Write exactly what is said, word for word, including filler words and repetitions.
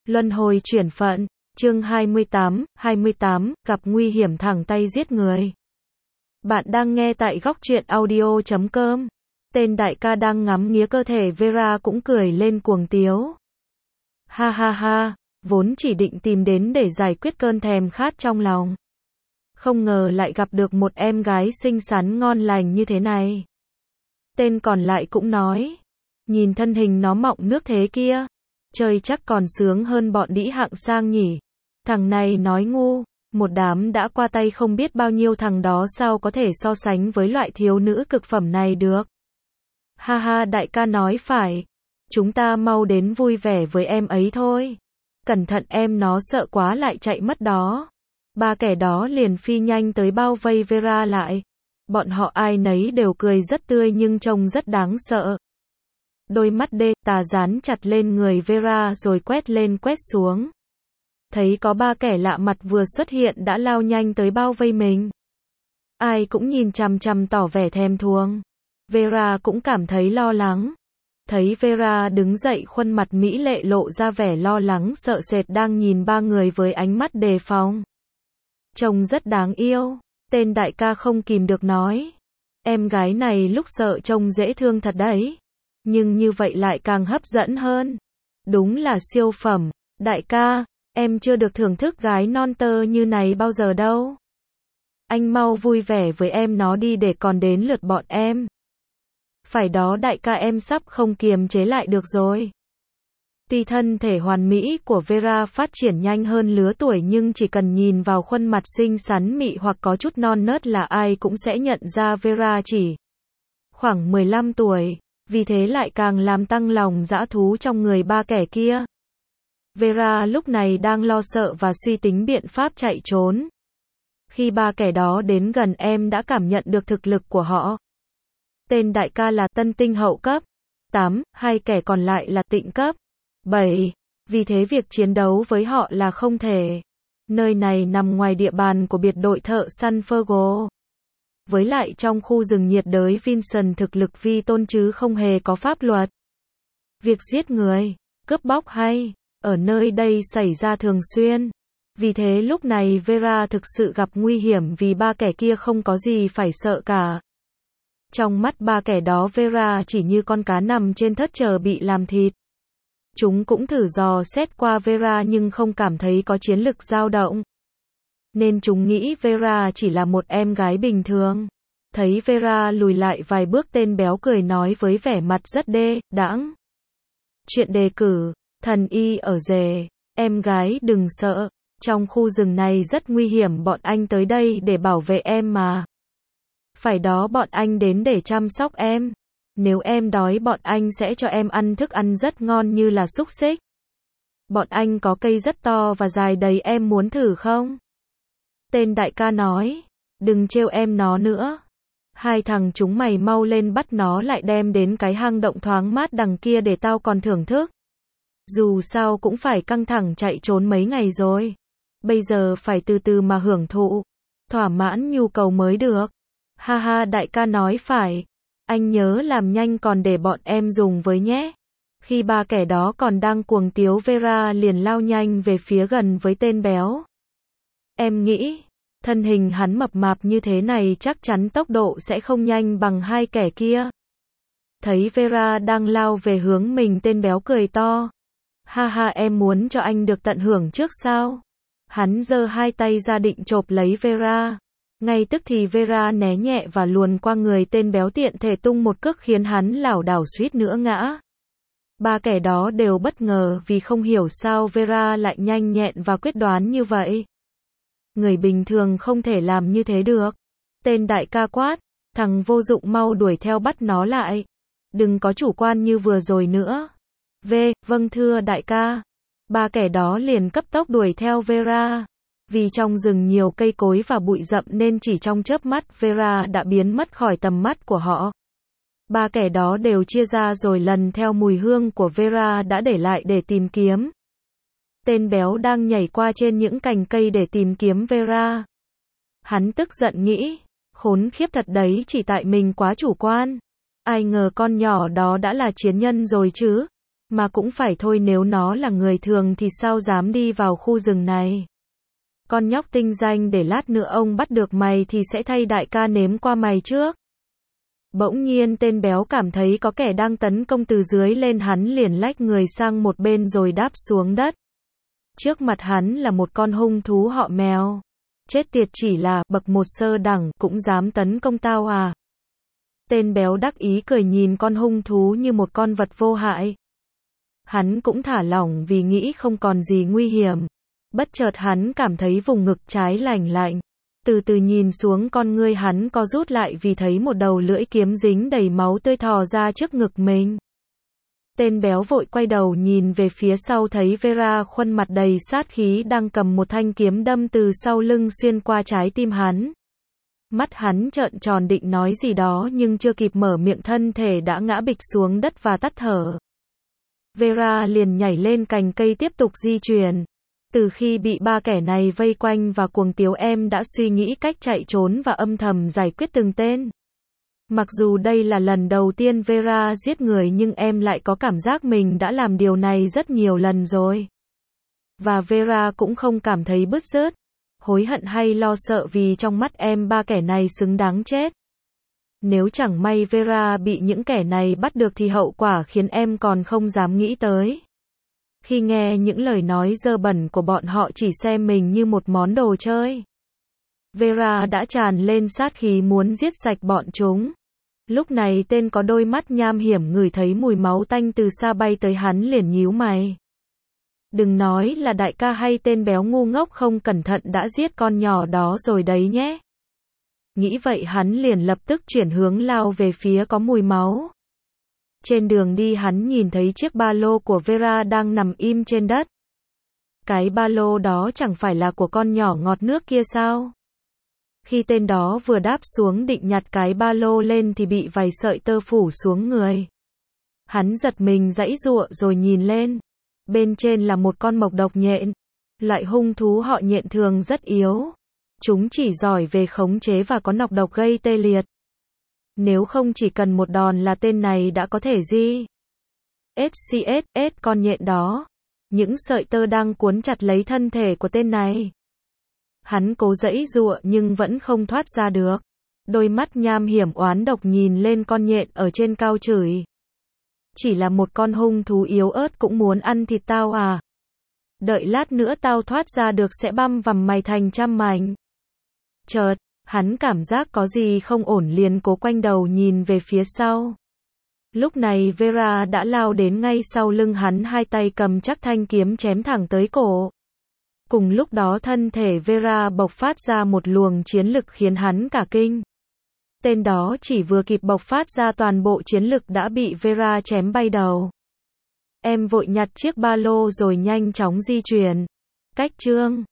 Luân hồi chuyển phận, chương hai mươi tám, hai mươi tám, gặp nguy hiểm thẳng tay giết người. Bạn đang nghe tại góc truyện audio chấm com. Tên đại ca đang ngắm nghía cơ thể Vera cũng cười lên cuồng tiếu. Ha ha ha, vốn chỉ định tìm đến để giải quyết cơn thèm khát trong lòng. Không ngờ lại gặp được một em gái xinh xắn ngon lành như thế này. Tên còn lại cũng nói, nhìn thân hình nó mọng nước thế kia, chơi chắc còn sướng hơn bọn đĩ hạng sang nhỉ. Thằng này nói ngu, một đám đã qua tay không biết bao nhiêu thằng đó sao có thể so sánh với loại thiếu nữ cực phẩm này được. Ha ha, đại ca nói phải, chúng ta mau đến vui vẻ với em ấy thôi. Cẩn thận em nó sợ quá lại chạy mất đó. Ba kẻ đó liền phi nhanh tới bao vây Vera lại. Bọn họ ai nấy đều cười rất tươi nhưng trông rất đáng sợ. Đôi mắt đê tà dán chặt lên người Vera rồi quét lên quét xuống. Thấy có ba kẻ lạ mặt vừa xuất hiện đã lao nhanh tới bao vây mình. Ai cũng nhìn chằm chằm tỏ vẻ thèm thuồng. Vera cũng cảm thấy lo lắng. Thấy Vera đứng dậy khuôn mặt mỹ lệ lộ ra vẻ lo lắng sợ sệt đang nhìn ba người với ánh mắt đề phòng. Trông rất đáng yêu. Tên đại ca không kìm được nói. Em gái này lúc sợ trông dễ thương thật đấy. Nhưng như vậy lại càng hấp dẫn hơn. Đúng là siêu phẩm. Đại ca, em chưa được thưởng thức gái non tơ như này bao giờ đâu. Anh mau vui vẻ với em nó đi để còn đến lượt bọn em. Phải đó đại ca, em sắp không kiềm chế lại được rồi. Tuy thân thể hoàn mỹ của Vera phát triển nhanh hơn lứa tuổi nhưng chỉ cần nhìn vào khuôn mặt xinh xắn mị hoặc có chút non nớt là ai cũng sẽ nhận ra Vera chỉ khoảng mười lăm tuổi. Vì thế lại càng làm tăng lòng dã thú trong người ba kẻ kia. Vera lúc này đang lo sợ và suy tính biện pháp chạy trốn. Khi ba kẻ đó đến gần em đã cảm nhận được thực lực của họ. Tên đại ca là tân tinh hậu cấp tám, hai kẻ còn lại là tịnh cấp bảy. Vì thế việc chiến đấu với họ là không thể. Nơi này nằm ngoài địa bàn của biệt đội thợ săn Fergo. Với lại trong khu rừng nhiệt đới Vincent thực lực vi tôn chứ không hề có pháp luật. Việc giết người, cướp bóc hay ở nơi đây xảy ra thường xuyên. Vì thế lúc này Vera thực sự gặp nguy hiểm vì ba kẻ kia không có gì phải sợ cả. Trong mắt ba kẻ đó Vera chỉ như con cá nằm trên thớt chờ bị làm thịt. Chúng cũng thử dò xét qua Vera nhưng không cảm thấy có chiến lực dao động. Nên chúng nghĩ Vera chỉ là một em gái bình thường. Thấy Vera lùi lại vài bước tên béo cười nói với vẻ mặt rất đê đãng. Chuyện đề cử, thần y ở rể, em gái đừng sợ, trong khu rừng này rất nguy hiểm bọn anh tới đây để bảo vệ em mà. Phải đó bọn anh đến để chăm sóc em. Nếu em đói bọn anh sẽ cho em ăn thức ăn rất ngon như là xúc xích. Bọn anh có cây rất to và dài đầy em muốn thử không? Tên đại ca nói, đừng trêu em nó nữa. Hai thằng chúng mày mau lên bắt nó lại đem đến cái hang động thoáng mát đằng kia để tao còn thưởng thức. Dù sao cũng phải căng thẳng chạy trốn mấy ngày rồi. Bây giờ phải từ từ mà hưởng thụ. Thỏa mãn nhu cầu mới được. Ha ha, đại ca nói phải. Anh nhớ làm nhanh còn để bọn em dùng với nhé. Khi ba kẻ đó còn đang cuồng tiếu Vera liền lao nhanh về phía gần với tên béo. Em nghĩ, thân hình hắn mập mạp như thế này chắc chắn tốc độ sẽ không nhanh bằng hai kẻ kia. Thấy Vera đang lao về hướng mình tên béo cười to. Ha ha, em muốn cho anh được tận hưởng trước sao? Hắn giơ hai tay ra định chộp lấy Vera. Ngay tức thì Vera né nhẹ và luồn qua người tên béo tiện thể tung một cước khiến hắn lảo đảo suýt nữa ngã. Ba kẻ đó đều bất ngờ vì không hiểu sao Vera lại nhanh nhẹn và quyết đoán như vậy. Người bình thường không thể làm như thế được. Tên đại ca quát, thằng vô dụng mau đuổi theo bắt nó lại. Đừng có chủ quan như vừa rồi nữa. V, vâng thưa đại ca. Ba kẻ đó liền cấp tốc đuổi theo Vera. Vì trong rừng nhiều cây cối và bụi rậm nên chỉ trong chớp mắt Vera đã biến mất khỏi tầm mắt của họ. Ba kẻ đó đều chia ra rồi lần theo mùi hương của Vera đã để lại để tìm kiếm. Tên béo đang nhảy qua trên những cành cây để tìm kiếm Vera. Hắn tức giận nghĩ, khốn khiếp thật đấy, chỉ tại mình quá chủ quan. Ai ngờ con nhỏ đó đã là chiến nhân rồi chứ. Mà cũng phải thôi, nếu nó là người thường thì sao dám đi vào khu rừng này. Con nhóc tinh danh, để lát nữa ông bắt được mày thì sẽ thay đại ca nếm qua mày trước. Bỗng nhiên tên béo cảm thấy có kẻ đang tấn công từ dưới lên, hắn liền lách người sang một bên rồi đáp xuống đất. Trước mặt hắn là một con hung thú họ Mèo. Chết tiệt, chỉ là bậc một sơ đẳng cũng dám tấn công tao à? Tên béo đắc ý cười nhìn con hung thú như một con vật vô hại. Hắn cũng thả lỏng vì nghĩ không còn gì nguy hiểm. Bất chợt hắn cảm thấy vùng ngực trái lành lạnh. Từ từ nhìn xuống, con ngươi hắn co rút lại vì thấy một đầu lưỡi kiếm dính đầy máu tươi thò ra trước ngực mình. Tên béo vội quay đầu nhìn về phía sau, thấy Vera khuôn mặt đầy sát khí đang cầm một thanh kiếm đâm từ sau lưng xuyên qua trái tim hắn. Mắt hắn trợn tròn định nói gì đó nhưng chưa kịp mở miệng, thân thể đã ngã bịch xuống đất và tắt thở. Vera liền nhảy lên cành cây tiếp tục di chuyển. Từ khi bị ba kẻ này vây quanh và cuồng tiếu, em đã suy nghĩ cách chạy trốn và âm thầm giải quyết từng tên. Mặc dù đây là lần đầu tiên Vera giết người nhưng em lại có cảm giác mình đã làm điều này rất nhiều lần rồi. Và Vera cũng không cảm thấy bứt rứt, hối hận hay lo sợ, vì trong mắt em ba kẻ này xứng đáng chết. Nếu chẳng may Vera bị những kẻ này bắt được thì hậu quả khiến em còn không dám nghĩ tới. Khi nghe những lời nói dơ bẩn của bọn họ, chỉ xem mình như một món đồ chơi, Vera đã tràn lên sát khí muốn giết sạch bọn chúng. Lúc này tên có đôi mắt nham hiểm ngửi thấy mùi máu tanh từ xa bay tới, hắn liền nhíu mày. Đừng nói là đại ca hay tên béo ngu ngốc không cẩn thận đã giết con nhỏ đó rồi đấy nhé. Nghĩ vậy hắn liền lập tức chuyển hướng lao về phía có mùi máu. Trên đường đi hắn nhìn thấy chiếc ba lô của Vera đang nằm im trên đất. Cái ba lô đó chẳng phải là của con nhỏ ngọt nước kia sao? Khi tên đó vừa đáp xuống định nhặt cái ba lô lên thì bị vài sợi tơ phủ xuống người. Hắn giật mình giãy giụa rồi nhìn lên. Bên trên là một con mộc độc nhện. Loại hung thú họ nhện thường rất yếu. Chúng chỉ giỏi về khống chế và có nọc độc gây tê liệt. Nếu không chỉ cần một đòn là tên này đã có thể di ét xê ét ét con nhện đó. Những sợi tơ đang cuốn chặt lấy thân thể của tên này. Hắn cố giãy giụa nhưng vẫn không thoát ra được. Đôi mắt nham hiểm oán độc nhìn lên con nhện ở trên cao chửi. Chỉ là một con hung thú yếu ớt cũng muốn ăn thịt tao à? Đợi lát nữa tao thoát ra được sẽ băm vằm mày thành trăm mảnh. Chợt, hắn cảm giác có gì không ổn liền cố quanh đầu nhìn về phía sau. Lúc này Vera đã lao đến ngay sau lưng hắn, hai tay cầm chắc thanh kiếm chém thẳng tới cổ. Cùng lúc đó thân thể Vera bộc phát ra một luồng chiến lực khiến hắn cả kinh. Tên đó chỉ vừa kịp bộc phát ra toàn bộ chiến lực đã bị Vera chém bay đầu. Em vội nhặt chiếc ba lô rồi nhanh chóng di chuyển. Cách chương